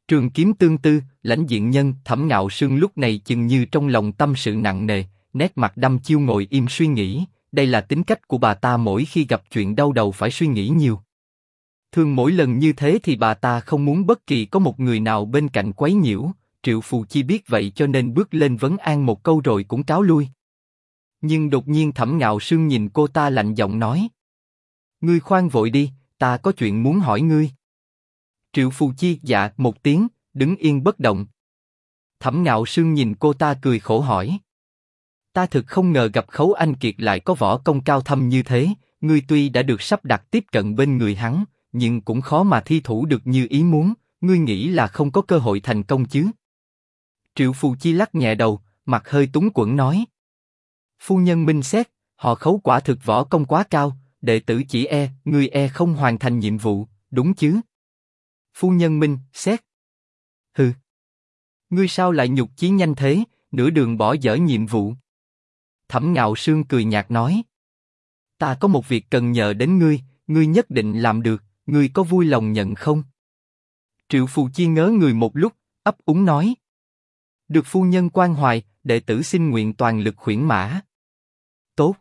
Trường Kiếm Tương Tư, lãnh diện nhân. Thẩm Ngạo Sương lúc này chừng như trong lòng tâm sự nặng nề, nét mặt đăm chiêu ngồi im suy nghĩ. Đây là tính cách của bà ta mỗi khi gặp chuyện đau đầu phải suy nghĩ nhiều. Thường mỗi lần như thế thì bà ta không muốn bất kỳ có một người nào bên cạnh quấy nhiễu. Triệu Phù Chi biết vậy cho nên bước lên vấn an một câu rồi cũng cáo lui. Nhưng đột nhiên Thẩm Ngạo Sương nhìn cô ta lạnh giọng nói: Ngươi khoan vội đi, ta có chuyện muốn hỏi ngươi. Triệu Phù Chi dạ một tiếng, đứng yên bất động. Thẩm Ngạo Sương nhìn cô ta cười khổ hỏi: Ta thực không ngờ gặp Khấu Anh Kiệt lại có võ công cao thâm như thế. Ngươi tuy đã được sắp đặt tiếp cận bên người hắn, nhưng cũng khó mà thi thủ được như ý muốn. Ngươi nghĩ là không có cơ hội thành công chứ? Triệu Phù Chi lắc nhẹ đầu, mặt hơi túng quẫn nói: Phu nhân minh xét, họ Khấu quả thực võ công quá cao, đệ tử chỉ ngươi không hoàn thành nhiệm vụ, đúng chứ? Phu nhân minh xét. Hừ. Ngươi sao lại nhục chí nhanh thế, nửa đường bỏ dở nhiệm vụ? Thẩm Ngạo Sương cười nhạt nói: Ta có một việc cần nhờ đến ngươi, ngươi nhất định làm được, ngươi có vui lòng nhận không? Triệu Phù Chi ngớ người một lúc, ấp úng nói: Được phu nhân quan hoài, đệ tử xin nguyện toàn lực khuyển mã. Tốt.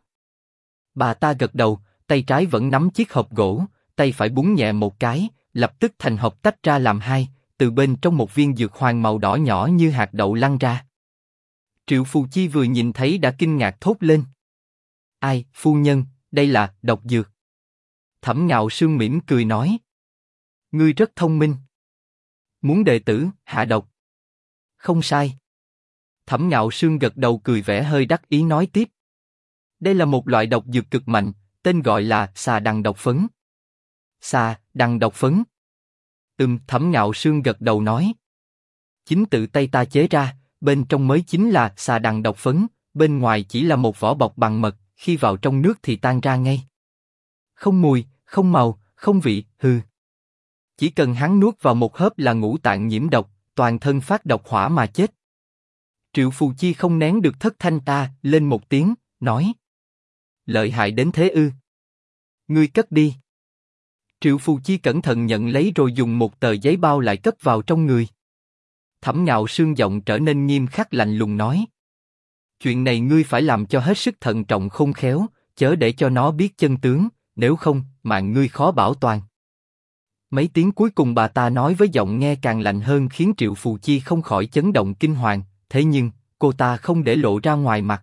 Bà ta gật đầu, tay trái vẫn nắm chiếc hộp gỗ, tay phải búng nhẹ một cái, lập tức thành hộp tách ra làm hai, từ bên trong một viên dược hoàng màu đỏ nhỏ như hạt đậu lăn ra. Triệu Phù Chi vừa nhìn thấy đã kinh ngạc thốt lên: Ai, phu nhân, đây là độc dược. Thẩm Ngạo Sương mỉm cười nói: Ngươi rất thông minh. Muốn đệ tử hạ độc? Không sai. Thẩm Ngạo Sương gật đầu cười vẻ hơi đắc ý nói tiếp: Đây là một loại độc dược cực mạnh, tên gọi là xà đằng độc phấn. Xà đằng độc phấn? Thẩm Ngạo Sương gật đầu nói: Chính tự tay ta chế ra, bên trong mới chính là xà đằng độc phấn, bên ngoài chỉ là một vỏ bọc bằng mật, khi vào trong nước thì tan ra ngay. Không mùi, không màu, không vị, hừ. Chỉ cần hắn nuốt vào một hớp là ngũ tạng nhiễm độc, toàn thân phát độc hỏa mà chết. Triệu Phù Chi không nén được thất thanh ta lên một tiếng, nói: Lợi hại đến thế ư? Ngươi cất đi. Triệu Phù Chi cẩn thận nhận lấy rồi dùng một tờ giấy bao lại cất vào trong người. Thẩm Ngạo Sương giọng trở nên nghiêm khắc lạnh lùng nói: Chuyện này ngươi phải làm cho hết sức thận trọng khôn khéo, chớ để cho nó biết chân tướng, nếu không, mạng ngươi khó bảo toàn. Mấy tiếng cuối cùng bà ta nói với giọng nghe càng lạnh hơn khiến Triệu Phù Chi không khỏi chấn động kinh hoàng, thế nhưng, cô ta không để lộ ra ngoài mặt.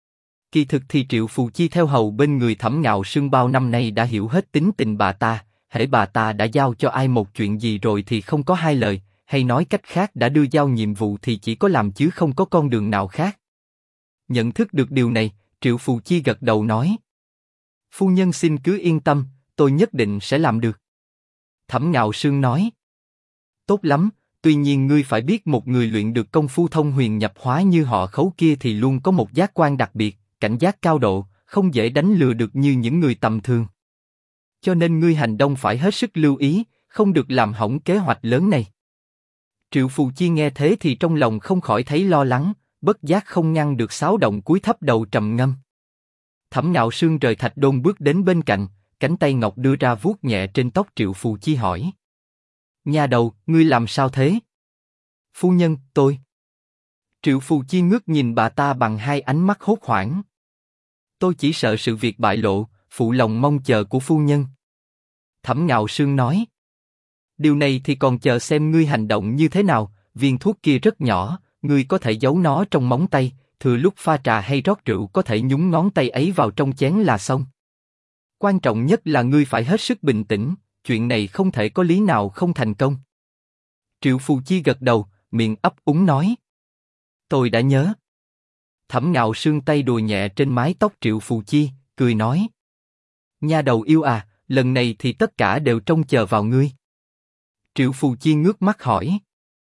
Kỳ thực thì Triệu Phù Chi theo hầu bên người Thẩm Ngạo Sương bao năm nay đã hiểu hết tính tình bà ta, hễ bà ta đã giao cho ai một chuyện gì rồi thì không có hai lời, hay nói cách khác đã đưa giao nhiệm vụ thì chỉ có làm chứ không có con đường nào khác. Nhận thức được điều này, Triệu Phù Chi gật đầu nói: Phu nhân xin cứ yên tâm, tôi nhất định sẽ làm được. Thẩm Ngạo Sương nói: Tốt lắm, tuy nhiên ngươi phải biết một người luyện được công phu thông huyền nhập hóa như họ Khấu kia thì luôn có một giác quan đặc biệt, cảnh giác cao độ, không dễ đánh lừa được như những người tầm thường. Cho nên ngươi hành động phải hết sức lưu ý, không được làm hỏng kế hoạch lớn này. Triệu Phù Chi nghe thế thì trong lòng không khỏi thấy lo lắng, bất giác không ngăn được xáo động cúi thấp đầu trầm ngâm. Thẩm Ngạo Sương rời thạch đôn bước đến bên cạnh, cánh tay ngọc đưa ra vuốt nhẹ trên tóc Triệu Phù Chi hỏi: Nha đầu, ngươi làm sao thế? Phu nhân, tôi. Triệu Phù Chi ngước nhìn bà ta bằng hai ánh mắt hốt hoảng. Tôi chỉ sợ sự việc bại lộ, phụ lòng mong chờ của phu nhân. Thẩm Ngạo Sương nói: Điều này thì còn chờ xem ngươi hành động như thế nào. Viên thuốc kia rất nhỏ, ngươi có thể giấu nó trong móng tay, thừa lúc pha trà hay rót rượu có thể nhúng ngón tay ấy vào trong chén là xong. Quan trọng nhất là ngươi phải hết sức bình tĩnh, chuyện này không thể có lý nào không thành công. Triệu Phù Chi gật đầu, miệng ấp úng nói: Tôi đã nhớ. Thẩm Ngạo Sương tay đùa nhẹ trên mái tóc Triệu Phù Chi, cười nói: Nha đầu yêu à, lần này thì tất cả đều trông chờ vào ngươi. Triệu Phù Chi ngước mắt hỏi: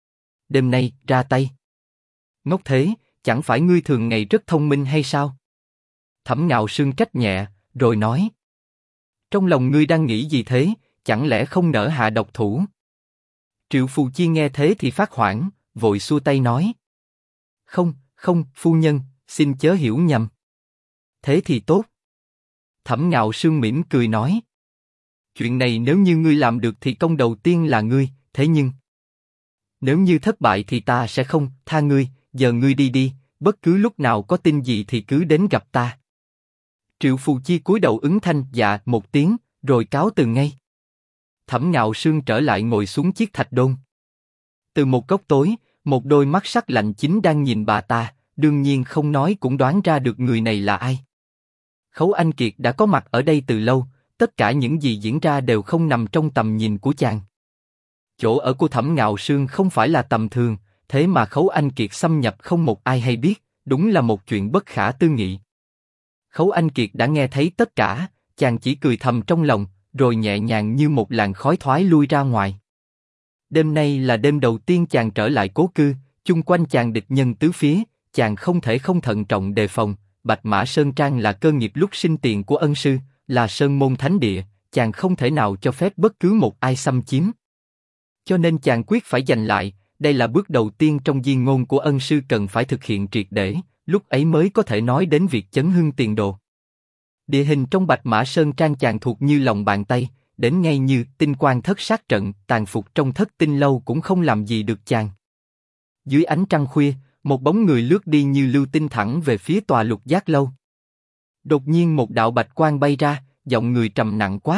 Đêm nay ra tay? Ngốc thế, chẳng phải ngươi thường ngày rất thông minh hay sao? Thẩm Ngạo Sương trách nhẹ, rồi nói: Trong lòng ngươi đang nghĩ gì thế, chẳng lẽ không nỡ hạ độc thủ? Triệu Phù Chi nghe thế thì phát hoảng, vội xua tay nói: Không, không, phu nhân, xin chớ hiểu nhầm. Thế thì tốt. Thẩm Ngạo Sương mỉm cười nói: Chuyện này nếu như ngươi làm được thì công đầu tiên là ngươi, thế nhưng Nếu như thất bại thì ta sẽ không tha ngươi, giờ ngươi đi đi, bất cứ lúc nào có tin gì thì cứ đến gặp ta. Triệu Phù Chi cúi đầu ứng thanh dạ một tiếng, rồi cáo từ ngay. Thẩm Ngạo Sương trở lại ngồi xuống chiếc thạch đôn. Từ một góc tối, một đôi mắt sắc lạnh chính đang nhìn bà ta, đương nhiên không nói cũng đoán ra được người này là ai. Khấu Anh Kiệt đã có mặt ở đây từ lâu, tất cả những gì diễn ra đều không nằm trong tầm nhìn của chàng. Chỗ ở của Thẩm Ngạo Sương không phải là tầm thường, thế mà Khấu Anh Kiệt xâm nhập không một ai hay biết, đúng là một chuyện bất khả tư nghị. Khấu Anh Kiệt đã nghe thấy tất cả, chàng chỉ cười thầm trong lòng, rồi nhẹ nhàng như một làn khói thoái lui ra ngoài. Đêm nay là đêm đầu tiên chàng trở lại cố cư, chung quanh chàng địch nhân tứ phía, chàng không thể không thận trọng đề phòng. Bạch Mã Sơn Trang là cơ nghiệp lúc sinh tiền của ân sư, là sơn môn thánh địa, chàng không thể nào cho phép bất cứ một ai xâm chiếm. Cho nên chàng quyết phải giành lại, đây là bước đầu tiên trong di ngôn của ân sư cần phải thực hiện triệt để, lúc ấy mới có thể nói đến việc chấn hưng tiền đồ. Địa hình trong Bạch Mã Sơn Trang chàng thuộc như lòng bàn tay, đến ngay như tinh quang thất sát trận, tàn phục trong thất tinh lâu cũng không làm gì được chàng. Dưới ánh trăng khuya, một bóng người lướt đi như lưu tinh thẳng về phía tòa Lục Giác lâu. Đột nhiên một đạo bạch quang bay ra, giọng người trầm nặng quát: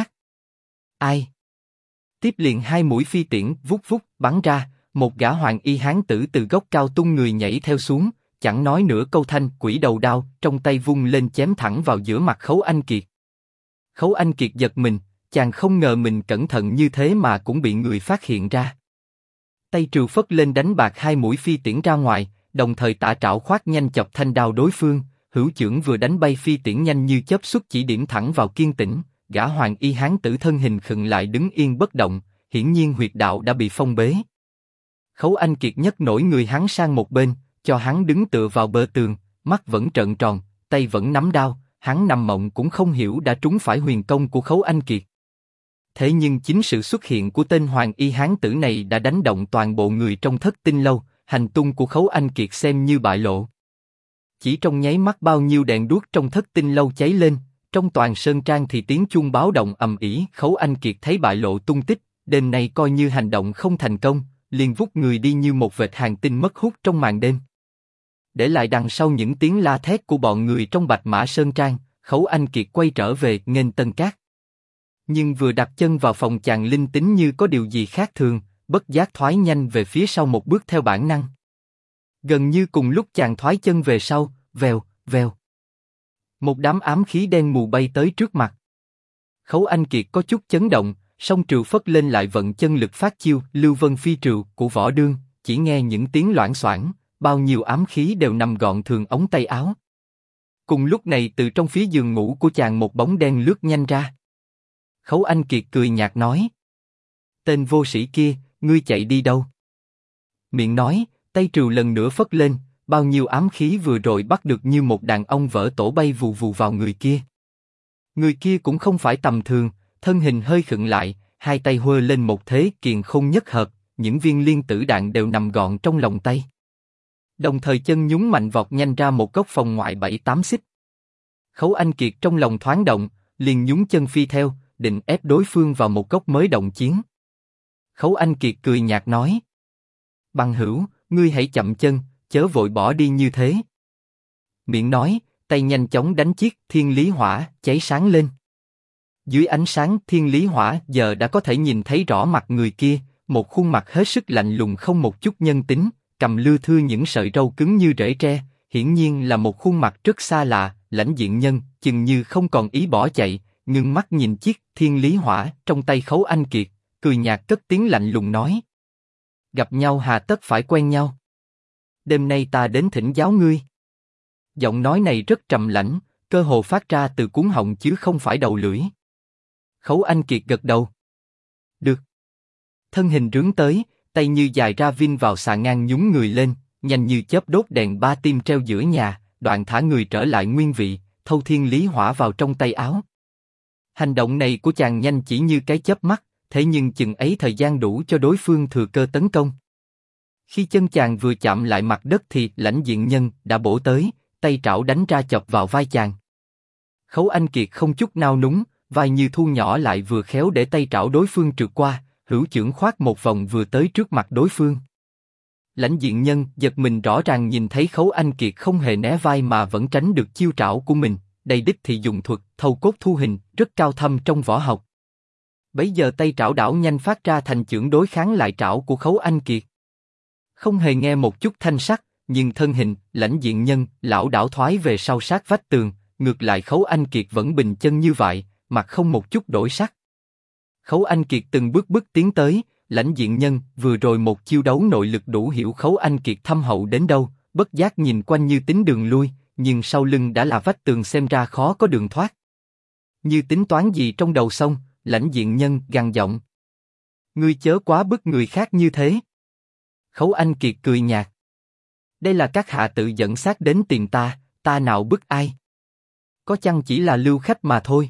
Ai? Tiếp liền hai mũi phi tiễn vút vút bắn ra, một gã hoàng y hán tử từ góc cao tung người nhảy theo xuống, chẳng nói nửa câu thanh quỷ đầu đao trong tay vung lên chém thẳng vào giữa mặt Khấu Anh Kiệt. Khấu Anh Kiệt giật mình, chàng không ngờ mình cẩn thận như thế mà cũng bị người phát hiện ra. Tay trừ phất lên đánh bạc hai mũi phi tiễn ra ngoài, đồng thời tả trảo khoát nhanh chọc thanh đao đối phương, hữu chưởng vừa đánh bay phi tiễn nhanh như chớp xuất chỉ điểm thẳng vào Kiên Tĩnh. Gã hoàng y hán tử thân hình khựng lại đứng yên bất động, hiển nhiên huyệt đạo đã bị phong bế. Khấu Anh Kiệt nhấc nổi người hắn sang một bên, cho hắn đứng tựa vào bờ tường, mắt vẫn trợn tròn, tay vẫn nắm đao, hắn nằm mộng cũng không hiểu đã trúng phải huyền công của Khấu Anh Kiệt. Thế nhưng chính sự xuất hiện của tên hoàng y hán tử này đã đánh động toàn bộ người trong thất tinh lâu, hành tung của Khấu Anh Kiệt xem như bại lộ. Chỉ trong nháy mắt bao nhiêu đèn đuốc trong thất tinh lâu cháy lên, trong toàn sơn trang thì tiếng chuông báo động ầm ĩ. Khấu Anh Kiệt thấy bại lộ tung tích, đêm nay coi như hành động không thành công, liền vút người đi như một vệt hàng tinh mất hút trong màn đêm. Để lại đằng sau những tiếng la thét của bọn người trong Bạch Mã Sơn Trang, Khấu Anh Kiệt quay trở về nghênh Tân Cát. Nhưng vừa đặt chân vào phòng chàng linh tính như có điều gì khác thường, bất giác thoái nhanh về phía sau một bước theo bản năng. Gần như cùng lúc chàng thoái chân về sau, vèo, vèo. Một đám ám khí đen mù bay tới trước mặt. Khấu Anh Kiệt có chút chấn động, song trừ phất lên lại vận chân lực phát chiêu Lưu Vân Phi Trừ của Võ Đương, chỉ nghe những tiếng loảng xoảng, bao nhiêu ám khí đều nằm gọn thường ống tay áo. Cùng lúc này từ trong phía giường ngủ của chàng một bóng đen lướt nhanh ra. Khấu Anh Kiệt cười nhạt nói: Tên vô sĩ kia, ngươi chạy đi đâu? Miệng nói, tay trừ lần nữa phất lên, bao nhiêu ám khí vừa rồi bắt được như một đàn ong vỡ tổ bay vù vù vào người kia. Người kia cũng không phải tầm thường, thân hình hơi khựng lại, hai tay huơ lên một thế kiền khôn nhất hợp, những viên liên tử đạn đều nằm gọn trong lòng tay. Đồng thời chân nhún mạnh vọt nhanh ra một góc phòng ngoại 7-8 xích. Khấu Anh Kiệt trong lòng thoáng động, liền nhún chân phi theo, định ép đối phương vào một góc mới động chiến. Khấu Anh Kiệt cười nhạt nói: Bằng hữu, ngươi hãy chậm chân, chớ vội bỏ đi như thế. Miệng nói, tay nhanh chóng đánh chiếc thiên lý hỏa cháy sáng lên. Dưới ánh sáng thiên lý hỏa giờ đã có thể nhìn thấy rõ mặt người kia, một khuôn mặt hết sức lạnh lùng không một chút nhân tính, cầm lưa thưa những sợi râu cứng như rễ tre, hiển nhiên là một khuôn mặt rất xa lạ. Lãnh diện nhân chừng như không còn ý bỏ chạy, ngưng mắt nhìn chiếc thiên lý hỏa trong tay Khấu Anh Kiệt, cười nhạt cất tiếng lạnh lùng nói: Gặp nhau hà tất phải quen nhau. Đêm nay ta đến thỉnh giáo ngươi. Giọng nói này rất trầm lãnh, cơ hồ phát ra từ cuống họng chứ không phải đầu lưỡi. Khấu Anh Kiệt gật đầu. Được. Thân hình rướn tới, tay như dài ra vin vào xà ngang nhún người lên, nhanh như chớp đốt đèn ba tim treo giữa nhà, đoạn thả người trở lại nguyên vị, thâu thiên lý hỏa vào trong tay áo. Hành động này của chàng nhanh chỉ như cái chớp mắt, thế nhưng chừng ấy thời gian đủ cho đối phương thừa cơ tấn công. Khi chân chàng vừa chạm lại mặt đất thì Lãnh diện nhân đã bổ tới, tay trảo đánh ra chọc vào vai chàng. Khấu Anh Kiệt không chút nao núng, vai như thu nhỏ lại vừa khéo để tay trảo đối phương trượt qua, hữu chưởng khoát một vòng vừa tới trước mặt đối phương. Lãnh Diện Nhân giật mình rõ ràng nhìn thấy Khấu Anh Kiệt không hề né vai mà vẫn tránh được chiêu trảo của mình, đây đích thị dùng thuật thâu cốt thu hình, rất cao thâm trong võ học. Bấy giờ tay trảo đảo nhanh phát ra thành chưởng đối kháng lại trảo của Khấu Anh Kiệt. Không hề nghe một chút thanh sắc, nhưng thân hình Lãnh Diện Nhân lảo đảo thoái về sau sát vách tường, ngược lại Khấu Anh Kiệt vẫn bình chân như vậy, mặt không một chút đổi sắc. Khấu Anh Kiệt từng bước tiến tới, Lãnh Diện Nhân vừa rồi một chiêu đấu nội lực đủ hiểu Khấu Anh Kiệt thâm hậu đến đâu, bất giác nhìn quanh như tính đường lui, nhưng sau lưng đã là vách tường xem ra khó có đường thoát. Như tính toán gì trong đầu xong, Lãnh Diện Nhân gằn giọng: "Ngươi chớ quá bức người khác như thế." Khấu Anh Kiệt cười nhạt: "Đây là các hạ tự dẫn xác đến tìm ta, ta nào bức ai? Có chăng chỉ là lưu khách mà thôi."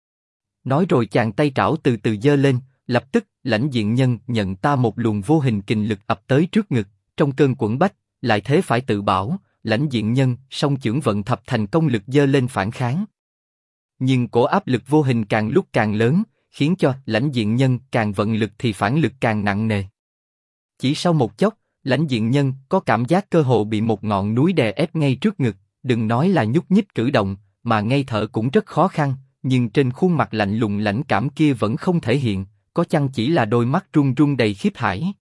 Nói rồi chàng tay trảo từ từ giơ lên, lập tức Lãnh Diện Nhân nhận ta một luồng vô hình kình lực ập tới trước ngực, trong cơn quẫn bách, lại thế phải tự bảo, Lãnh Diện Nhân song chưởng vận thập thành công lực giơ lên phản kháng. Nhưng cổ áp lực vô hình càng lúc càng lớn, khiến cho Lãnh Diện Nhân càng vận lực thì phản lực càng nặng nề. Chỉ sau một chốc, Lãnh Diện Nhân có cảm giác cơ hồ bị một ngọn núi đè ép ngay trước ngực, đừng nói là nhúc nhích cử động, mà ngay thở cũng rất khó khăn, nhưng trên khuôn mặt lạnh lùng lãnh cảm kia vẫn không thể hiện, có chăng chỉ là đôi mắt run run đầy khiếp hãi.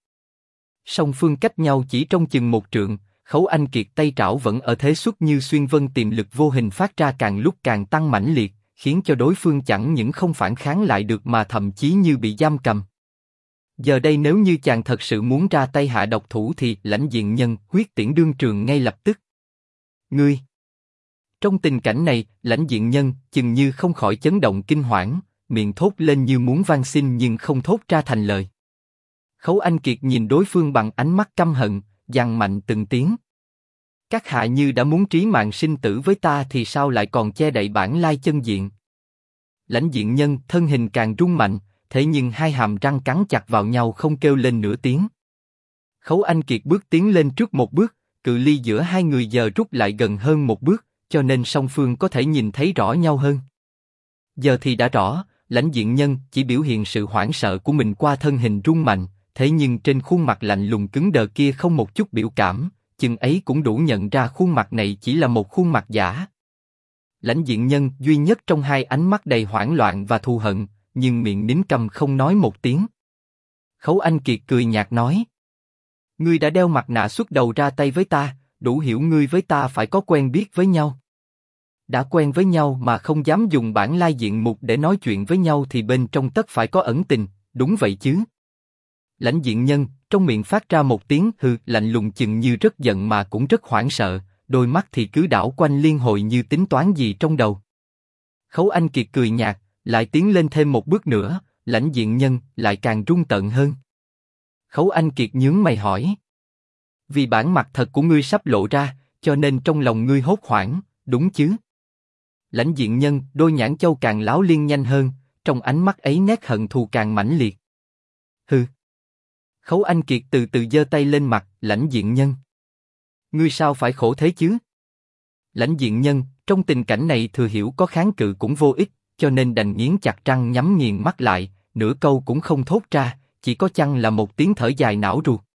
Song phương cách nhau chỉ trong chừng một trượng, Khấu Anh Kiệt tay trảo vẫn ở thế xuất như xuyên vân tiềm lực vô hình phát ra càng lúc càng tăng mãnh liệt, khiến cho đối phương chẳng những không phản kháng lại được mà thậm chí như bị giam cầm. Giờ đây nếu như chàng thật sự muốn ra tay hạ độc thủ thì Lãnh Diện Nhân huyết tiễn đương trường ngay lập tức. "Ngươi!" Trong tình cảnh này, Lãnh Diện Nhân chừng như không khỏi chấn động kinh hoảng, miệng thốt lên như muốn van xin nhưng không thốt ra thành lời. Khấu Anh Kiệt nhìn đối phương bằng ánh mắt căm hận, giằng mạnh từng tiếng: "Các hạ như đã muốn trí mạng sinh tử với ta thì sao lại còn che đậy bản lai chân diện?" Lãnh Diện Nhân thân hình càng rung mạnh, thế nhưng hai hàm răng cắn chặt vào nhau không kêu lên nửa tiếng. Khấu Anh Kiệt bước tiến lên trước một bước, cự ly giữa hai người giờ rút lại gần hơn một bước, cho nên song phương có thể nhìn thấy rõ nhau hơn. Giờ thì đã rõ, Lãnh Diện Nhân chỉ biểu hiện sự hoảng sợ của mình qua thân hình rung mạnh, thế nhưng trên khuôn mặt lạnh lùng cứng đờ kia không một chút biểu cảm, chừng ấy cũng đủ nhận ra khuôn mặt này chỉ là một khuôn mặt giả. Lãnh Diện Nhân duy nhất trong hai ánh mắt đầy hoảng loạn và thù hận, nhưng miệng nín câm không nói một tiếng. Khấu Anh Kiệt cười nhạt nói: "Ngươi đã đeo mặt nạ xuất đầu ra tay với ta, đủ hiểu ngươi với ta phải có quen biết với nhau. Đã quen với nhau mà không dám dùng bản lai diện mục để nói chuyện với nhau thì bên trong tất phải có ẩn tình, đúng vậy chứ?" Lãnh Diện Nhân trong miệng phát ra một tiếng hừ lạnh lùng chừng như rất giận mà cũng rất hoảng sợ, đôi mắt thì cứ đảo quanh liên hồi như tính toán gì trong đầu. Khấu Anh Kiệt cười nhạt, lại tiến lên thêm một bước nữa, Lãnh Diện Nhân lại càng run tợn hơn. Khấu Anh Kiệt nhướng mày hỏi: "Vì bản mặt thật của ngươi sắp lộ ra, cho nên trong lòng ngươi hốt hoảng, đúng chứ?" Lãnh Diện Nhân đôi nhãn châu càng láo liên nhanh hơn, trong ánh mắt ấy nét hận thù càng mãnh liệt. "Hừ." Khấu Anh Kiệt từ từ giơ tay lên mặt Lãnh Diện Nhân: "Ngươi sao phải khổ thế chứ?" Lãnh Diện Nhân trong tình cảnh này thừa hiểu có kháng cự cũng vô ích, cho nên đành nghiến chặt răng nhắm nghiền mắt lại, nửa câu cũng không thốt ra, chỉ có chăng là một tiếng thở dài não ruột.